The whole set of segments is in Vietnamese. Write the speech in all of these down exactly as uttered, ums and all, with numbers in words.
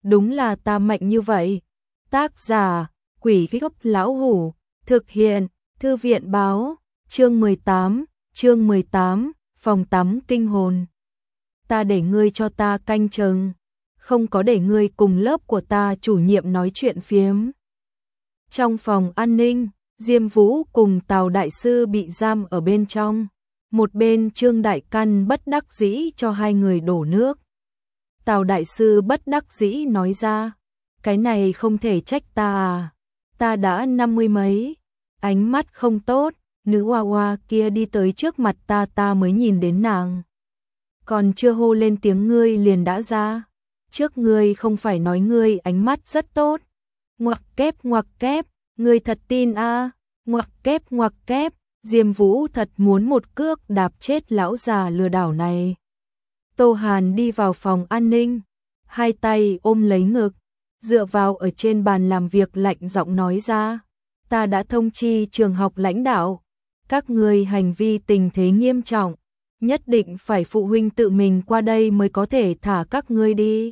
đúng là ta mạnh như vậy. Tác giả, Quỷ Gốc Lão Hủ, thực hiện, Thư viện báo, chương mười tám, chương mười tám, phòng tắm kinh hồn. Ta để ngươi cho ta canh chừng, không có để ngươi cùng lớp của ta chủ nhiệm nói chuyện phiếm. Trong phòng an ninh, Diêm Vũ cùng Tào Đại Sư bị giam ở bên trong. Một bên Trương Đại Căn bất đắc dĩ cho hai người đổ nước. Tào Đại Sư bất đắc dĩ nói ra, cái này không thể trách ta à, ta đã năm mươi mấy, ánh mắt không tốt, nữ hoa hoa kia đi tới trước mặt ta ta mới nhìn đến nàng. Còn chưa hô lên tiếng ngươi liền đã ra, trước ngươi không phải nói ngươi ánh mắt rất tốt. Ngoặc kép ngoặc kép, ngươi thật tin a? À? Ngoặc kép ngoặc kép, Diêm Vũ thật muốn một cước đạp chết lão già lừa đảo này. Tô Hàn đi vào phòng an ninh, hai tay ôm lấy ngực, dựa vào ở trên bàn làm việc lạnh giọng nói ra, ta đã thông chi trường học lãnh đạo, các ngươi hành vi tình thế nghiêm trọng, nhất định phải phụ huynh tự mình qua đây mới có thể thả các ngươi đi.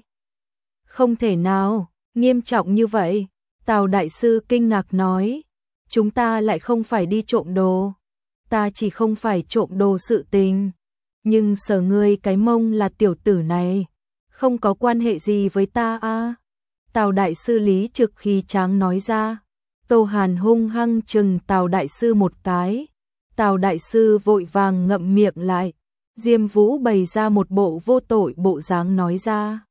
Không thể nào, nghiêm trọng như vậy, Tào Đại Sư kinh ngạc nói, chúng ta lại không phải đi trộm đồ, ta chỉ không phải trộm đồ sự tình, nhưng sở ngươi cái mông là tiểu tử này, không có quan hệ gì với ta a. À? Tào Đại Sư lý trực khí tráng nói ra. Tô Hàn hung hăng chừng Tào Đại Sư một cái, Tào Đại Sư vội vàng ngậm miệng lại. Diêm Vũ bày ra một bộ vô tội bộ dáng nói ra,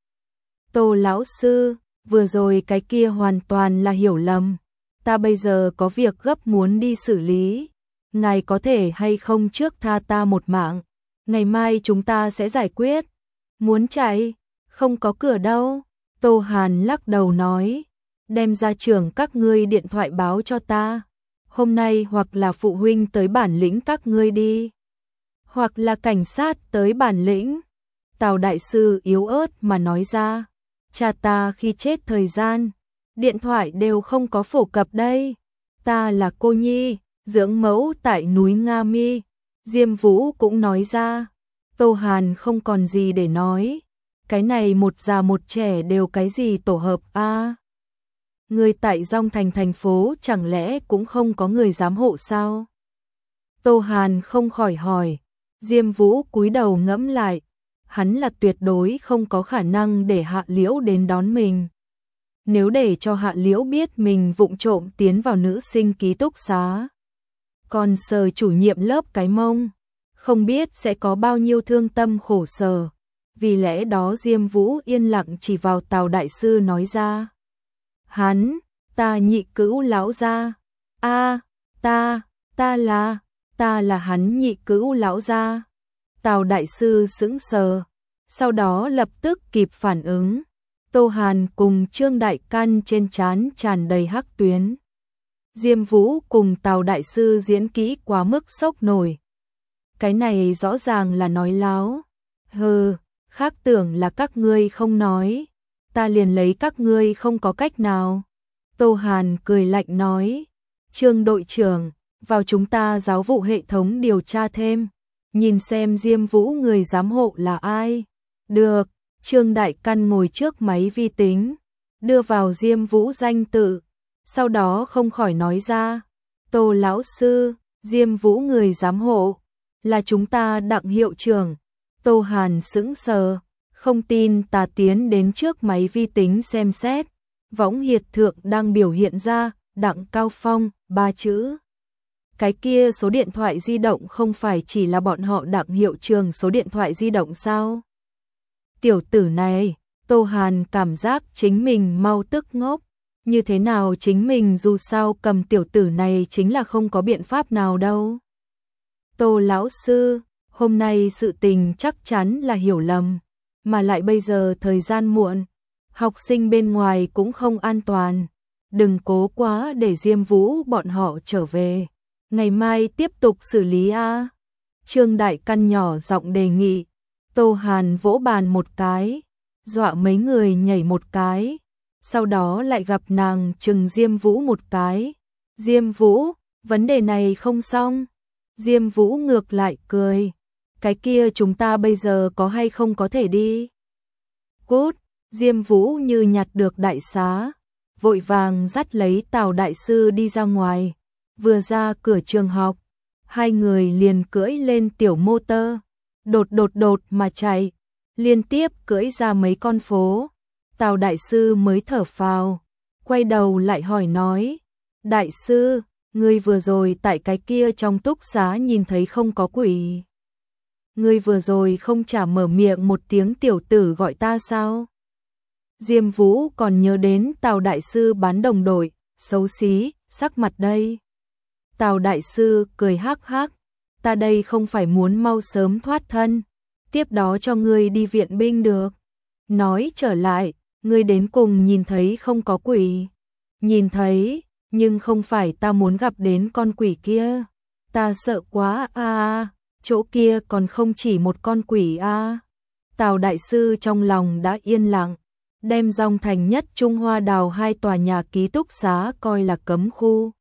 Tô lão sư, vừa rồi cái kia hoàn toàn là hiểu lầm, ta bây giờ có việc gấp muốn đi xử lý, ngài có thể hay không trước tha ta một mạng, ngày mai chúng ta sẽ giải quyết. Muốn chạy, không có cửa đâu. Tô Hàn lắc đầu nói, đem ra trưởng các ngươi điện thoại báo cho ta, hôm nay hoặc là phụ huynh tới bản lĩnh các ngươi đi, hoặc là cảnh sát tới bản lĩnh. Tào Đại Sư yếu ớt mà nói ra, cha ta khi chết thời gian, điện thoại đều không có phổ cập đây, ta là cô nhi, dưỡng mẫu tại núi Nga Mi. Diêm Vũ cũng nói ra. Tô Hàn không còn gì để nói, cái này một già một trẻ đều cái gì tổ hợp a? À? Người tại Dong Thành thành phố chẳng lẽ cũng không có người giám hộ sao? Tô Hàn không khỏi hỏi. Diêm Vũ cúi đầu ngẫm lại, hắn là tuyệt đối không có khả năng để Hạ Liễu đến đón mình. Nếu để cho Hạ Liễu biết mình vụng trộm tiến vào nữ sinh ký túc xá, còn sờ chủ nhiệm lớp cái mông, không biết sẽ có bao nhiêu thương tâm khổ sở. Vì lẽ đó Diêm Vũ yên lặng chỉ vào Tào Đại Sư nói ra, hắn, ta nhị cữu lão gia, a, ta, ta là, ta là hắn nhị cữu lão gia. Tào Đại Sư sững sờ, sau đó lập tức kịp phản ứng. Tô Hàn cùng Trương Đại Căn trên trán tràn đầy hắc tuyến. Diêm Vũ cùng Tào Đại Sư diễn kỹ quá mức sốc nổi. Cái này rõ ràng là nói láo. Hừ, khác tưởng là các ngươi không nói, ta liền lấy các ngươi không có cách nào. Tô Hàn cười lạnh nói, Trương đội trưởng, vào chúng ta giáo vụ hệ thống điều tra thêm, nhìn xem Diêm Vũ người giám hộ là ai. Được. Trương Đại Căn ngồi trước máy vi tính, đưa vào Diêm Vũ danh tự, sau đó không khỏi nói ra, Tô lão sư, Diêm Vũ người giám hộ, là chúng ta Đặng hiệu trưởng. Tô Hàn sững sờ, không tin tà tiến đến trước máy vi tính xem xét, võng hiệt thượng đang biểu hiện ra, Đặng Cao Phong, ba chữ. Cái kia số điện thoại di động không phải chỉ là bọn họ Đặng hiệu trưởng số điện thoại di động sao? Tiểu tử này, Tô Hàn cảm giác chính mình mau tức ngốc, như thế nào chính mình dù sao cầm tiểu tử này chính là không có biện pháp nào đâu. Tô lão sư, hôm nay sự tình chắc chắn là hiểu lầm, mà lại bây giờ thời gian muộn, học sinh bên ngoài cũng không an toàn, đừng cố quá để Diêm Vũ bọn họ trở về, ngày mai tiếp tục xử lý a. Trương Đại Căn nhỏ giọng đề nghị. Tô Hàn vỗ bàn một cái, dọa mấy người nhảy một cái, sau đó lại gặp nàng chừng Diêm Vũ một cái. Diêm Vũ, vấn đề này không xong. Diêm Vũ ngược lại cười, cái kia chúng ta bây giờ có hay không có thể đi? Cút. Diêm Vũ như nhặt được đại xá, vội vàng dắt lấy Tào đại sư đi ra ngoài. Vừa ra cửa trường học, hai người liền cưỡi lên tiểu mô tơ, đột đột đột mà chạy, liên tiếp cưỡi ra mấy con phố. Tào đại sư mới thở phào, quay đầu lại hỏi nói: "Đại sư, ngươi vừa rồi tại cái kia trong túc xá nhìn thấy không có quỷ? Ngươi vừa rồi không chả mở miệng một tiếng tiểu tử gọi ta sao?" Diêm Vũ còn nhớ đến Tào đại sư bán đồng đội, xấu xí, sắc mặt đây. Tào đại sư cười hắc hắc: "Ta đây không phải muốn mau sớm thoát thân, tiếp đó cho ngươi đi viện binh được. Nói trở lại, ngươi đến cùng nhìn thấy không có quỷ?" "Nhìn thấy, nhưng không phải ta muốn gặp đến con quỷ kia. Ta sợ quá a à, chỗ kia còn không chỉ một con quỷ a." À. Tào đại sư trong lòng đã yên lặng, đem Dòng Thành Nhất Trung Hoa Đào hai tòa nhà ký túc xá coi là cấm khu.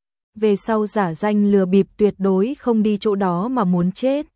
Về sau giả danh lừa bịp tuyệt đối không đi chỗ đó mà muốn chết.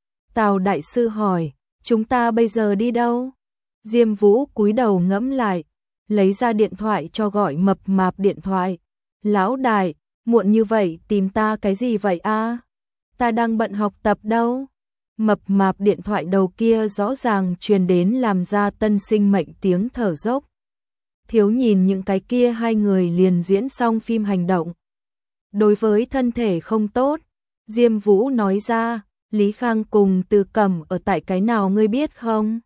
Tào đại sư hỏi: "Chúng ta bây giờ đi đâu?" Diêm Vũ cúi đầu ngẫm lại, lấy ra điện thoại cho gọi mập mạp điện thoại. "Lão đại, muộn như vậy tìm ta cái gì vậy a? À? Ta đang bận học tập đâu." Mập mạp điện thoại đầu kia rõ ràng truyền đến làm ra tân sinh mệnh tiếng thở dốc. Thiếu nhìn những cái kia hai người liền diễn xong phim hành động. Đối với thân thể không tốt, Diêm Vũ nói ra: "Lý Khang cùng Từ Cẩm ở tại cái nào ngươi biết không?"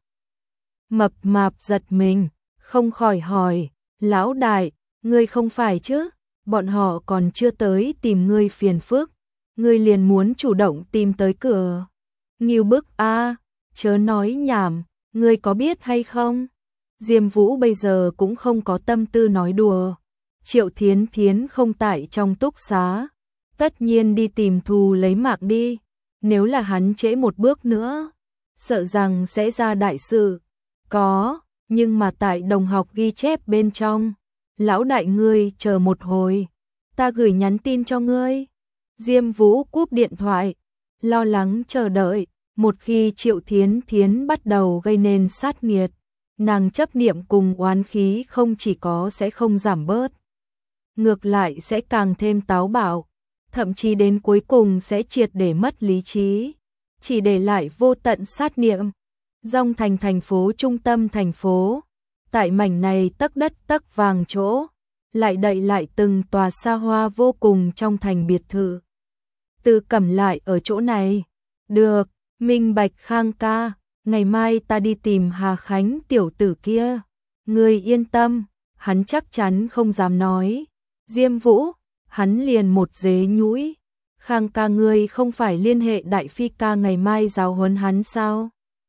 Mập mạp giật mình, không khỏi hỏi: "Lão đại, ngươi không phải chứ? Bọn họ còn chưa tới tìm ngươi phiền phức, ngươi liền muốn chủ động tìm tới cửa. Ngưu bức a, à, chớ nói nhảm, ngươi có biết hay không?" Diêm Vũ bây giờ cũng không có tâm tư nói đùa. Triệu Thiến Thiến không tại trong túc xá, tất nhiên đi tìm thù lấy mạng đi. Nếu là hắn trễ một bước nữa, sợ rằng sẽ ra đại sự. Có, nhưng mà tại đồng học ghi chép bên trong. "Lão đại ngươi chờ một hồi, ta gửi nhắn tin cho ngươi." Diêm Vũ cúp điện thoại, lo lắng chờ đợi. Một khi Triệu Thiến Thiến bắt đầu gây nên sát nghiệt, nàng chấp niệm cùng oán khí không chỉ có sẽ không giảm bớt, ngược lại sẽ càng thêm táo bạo, thậm chí đến cuối cùng sẽ triệt để mất lý trí, chỉ để lại vô tận sát niệm. Dòng Thành thành phố trung tâm thành phố, tại mảnh này tấc đất tấc vàng chỗ, lại đậy lại từng tòa xa hoa vô cùng trong thành biệt thự. Từ Cẩm lại ở chỗ này. "Được, minh bạch Khang ca, ngày mai ta đi tìm Hà Khánh tiểu tử kia. Ngươi yên tâm, hắn chắc chắn không dám nói." Diêm Vũ, hắn liền một dế nhũi. "Khang ca ngươi không phải liên hệ Đại Phi ca ngày mai giáo huấn hắn sao?"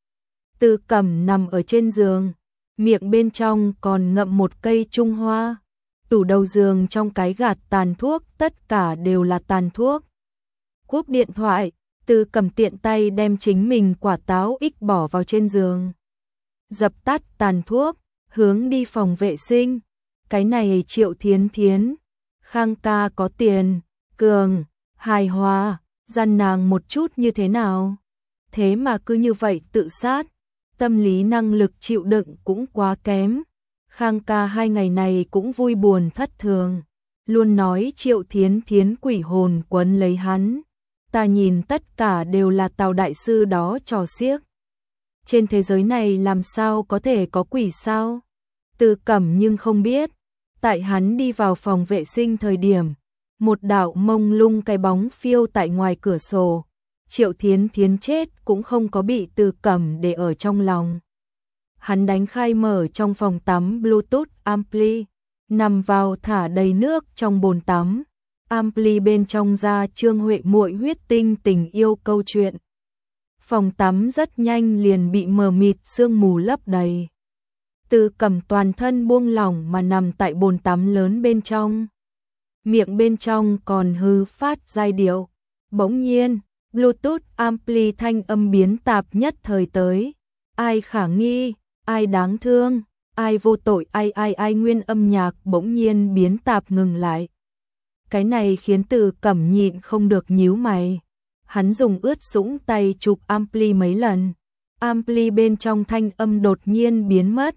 Từ Cẩm nằm ở trên giường, miệng bên trong còn ngậm một cây Trung Hoa. Tủ đầu giường trong cái gạt tàn thuốc tất cả đều là tàn thuốc. Cúp điện thoại, Từ Cẩm tiện tay đem chính mình quả táo ích bỏ vào trên giường. Dập tắt tàn thuốc, hướng đi phòng vệ sinh. Cái này Triệu Thiến Thiến, Khang ca có tiền, cường, hài hòa, gian nàng một chút như thế nào? Thế mà cứ như vậy tự sát, tâm lý năng lực chịu đựng cũng quá kém. Khang ca hai ngày này cũng vui buồn thất thường, luôn nói Triệu Thiến Thiến quỷ hồn quấn lấy hắn. Ta nhìn tất cả đều là Tào đại sư đó trò xiếc. Trên thế giới này làm sao có thể có quỷ sao? Từ Cẩm nhưng không biết, tại hắn đi vào phòng vệ sinh thời điểm, một đạo mông lung cái bóng phiêu tại ngoài cửa sổ. Triệu Thiến Thiến chết cũng không có bị Từ Cẩm để ở trong lòng. Hắn đánh khai mở trong phòng tắm Bluetooth ampli, nằm vào thả đầy nước trong bồn tắm. Ampli bên trong ra Trương Huệ muội huyết tinh tình yêu câu chuyện. Phòng tắm rất nhanh liền bị mờ mịt sương mù lấp đầy. Từ Cẩm toàn thân buông lỏng mà nằm tại bồn tắm lớn bên trong. Miệng bên trong còn hư phát giai điệu. Bỗng nhiên, Bluetooth ampli thanh âm biến tạp nhất thời tới. Ai khả nghi, ai đáng thương, ai vô tội, ai ai ai nguyên âm nhạc bỗng nhiên biến tạp ngừng lại. Cái này khiến Từ Cẩm nhịn không được nhíu mày. Hắn dùng ướt sũng tay chụp ampli mấy lần. Ampli bên trong thanh âm đột nhiên biến mất.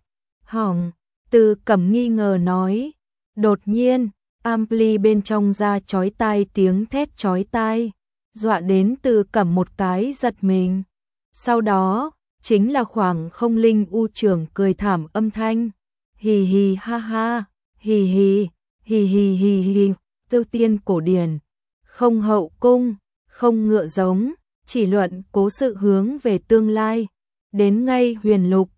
Hỏng, Từ Cẩm nghi ngờ nói. Đột nhiên, ampli bên trong ra chói tai tiếng thét chói tai, dọa đến Từ Cẩm một cái giật mình. Sau đó, chính là khoảng không linh u trưởng cười thảm âm thanh. Hì hì ha ha, hì hì, hì hì hì hì, Tiêu Tiên cổ điển, không hậu cung, không ngựa giống, chỉ luận cố sự hướng về tương lai. Đến ngay huyền lục,